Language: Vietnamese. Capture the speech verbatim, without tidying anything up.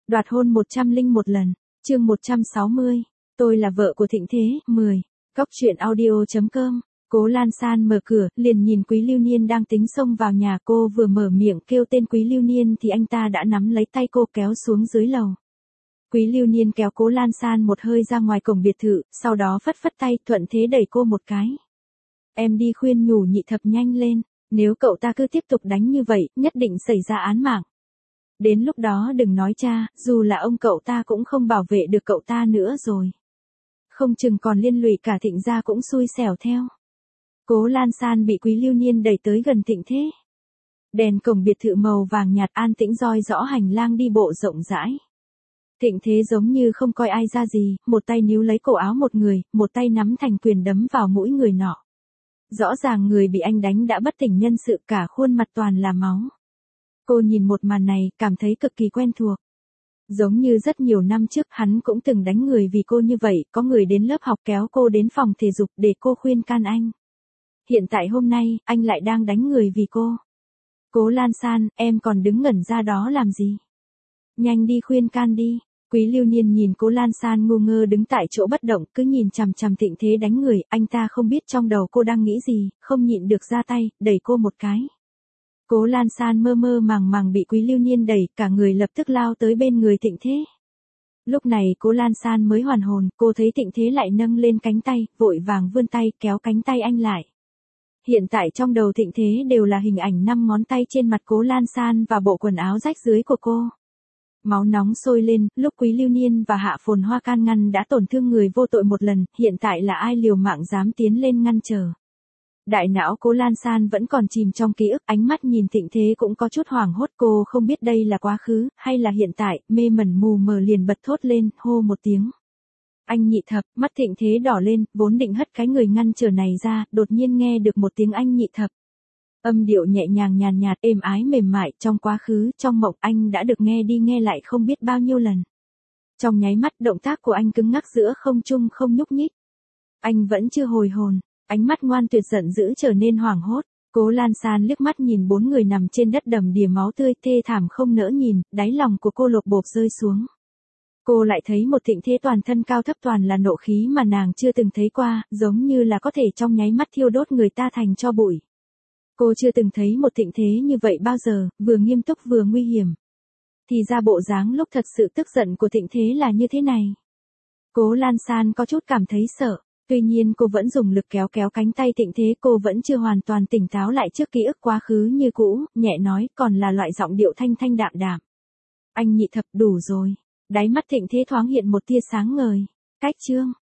Đoạt hôn một trăm lẻ một lần, chương một trăm sáu mươi. Tôi là vợ của Thịnh Thế, mười. Cóc truyện audio chấm com. Cố Lan San mở cửa, liền nhìn Quý Lưu Niên đang tính xông vào nhà. Cô vừa mở miệng kêu tên Quý Lưu Niên thì anh ta đã nắm lấy tay cô kéo xuống dưới lầu. Quý Lưu Niên kéo Cố Lan San một hơi ra ngoài cổng biệt thự, sau đó phất phất tay, thuận thế đẩy cô một cái. Em đi khuyên nhủ Nhị Thập nhanh lên, nếu cậu ta cứ tiếp tục đánh như vậy, nhất định xảy ra án mạng. Đến lúc đó đừng nói cha, dù là ông cậu ta cũng không bảo vệ được cậu ta nữa rồi. Không chừng còn liên lụy cả Thịnh gia cũng xui xẻo theo. Cố Lan San bị Quý Lưu Niên đẩy tới gần Thịnh Thế. Đèn cổng biệt thự màu vàng nhạt an tĩnh roi rõ hành lang đi bộ rộng rãi. Thịnh Thế giống như không coi ai ra gì, một tay níu lấy cổ áo một người, một tay nắm thành quyền đấm vào mũi người nọ. Rõ ràng người bị anh đánh đã bất tỉnh nhân sự, cả khuôn mặt toàn là máu. Cô nhìn một màn này, cảm thấy cực kỳ quen thuộc. Giống như rất nhiều năm trước hắn cũng từng đánh người vì cô như vậy, có người đến lớp học kéo cô đến phòng thể dục để cô khuyên can anh. Hiện tại hôm nay, anh lại đang đánh người vì cô. Cố Lan San, em còn đứng ngẩn ra đó làm gì? Nhanh đi khuyên can đi. Quý Lưu Niên nhìn Cố Lan San ngu ngơ đứng tại chỗ bất động, cứ nhìn chằm chằm Thịnh Thế đánh người, anh ta không biết trong đầu cô đang nghĩ gì, không nhịn được ra tay, đẩy cô một cái. Cố Lan San mơ mơ màng màng bị Quý Lưu Niên đẩy, cả người lập tức lao tới bên người Thịnh Thế. Lúc này Cố Lan San mới hoàn hồn, cô thấy Thịnh Thế lại nâng lên cánh tay, vội vàng vươn tay kéo cánh tay anh lại. Hiện tại trong đầu Thịnh Thế đều là hình ảnh năm ngón tay trên mặt Cố Lan San và bộ quần áo rách dưới của cô. Máu nóng sôi lên, lúc Quý Lưu Niên và Hạ Phồn Hoa can ngăn đã tổn thương người vô tội một lần, hiện tại là ai liều mạng dám tiến lên ngăn trở. Đại não Cố Lan San vẫn còn chìm trong ký ức, ánh mắt nhìn Thịnh Thế cũng có chút hoảng hốt, cô không biết đây là quá khứ, hay là hiện tại, mê mẩn mù mờ liền bật thốt lên, hô một tiếng. Anh Nhị Thập, mắt Thịnh Thế đỏ lên, vốn định hất cái người ngăn trở này ra, đột nhiên nghe được một tiếng anh Nhị Thập. Âm điệu nhẹ nhàng nhàn nhạt, êm ái mềm mại, trong quá khứ, trong mộng anh đã được nghe đi nghe lại không biết bao nhiêu lần. Trong nháy mắt động tác của anh cứng ngắc giữa không trung không nhúc nhích. Anh vẫn chưa hồi hồn. Ánh mắt ngoan tuyệt giận dữ trở nên hoảng hốt. Cố Lan San liếc mắt nhìn bốn người nằm trên đất đầm đìa máu tươi thê thảm không nỡ nhìn, đáy lòng của cô lột bột rơi xuống. Cô lại thấy một Thịnh Thế toàn thân cao thấp toàn là nộ khí mà nàng chưa từng thấy qua, giống như là có thể trong nháy mắt thiêu đốt người ta thành tro bụi. Cô chưa từng thấy một Thịnh Thế như vậy bao giờ, vừa nghiêm túc vừa nguy hiểm. Thì ra bộ dáng lúc thật sự tức giận của Thịnh Thế là như thế này. Cố Lan San có chút cảm thấy sợ. Tuy nhiên cô vẫn dùng lực kéo kéo cánh tay Thịnh Thế, cô vẫn chưa hoàn toàn tỉnh táo lại trước ký ức quá khứ như cũ, nhẹ nói, còn là loại giọng điệu thanh thanh đạm đạm. Anh Nhị Thập, đủ rồi. Đáy mắt Thịnh Thế thoáng hiện một tia sáng ngời. Cách chương.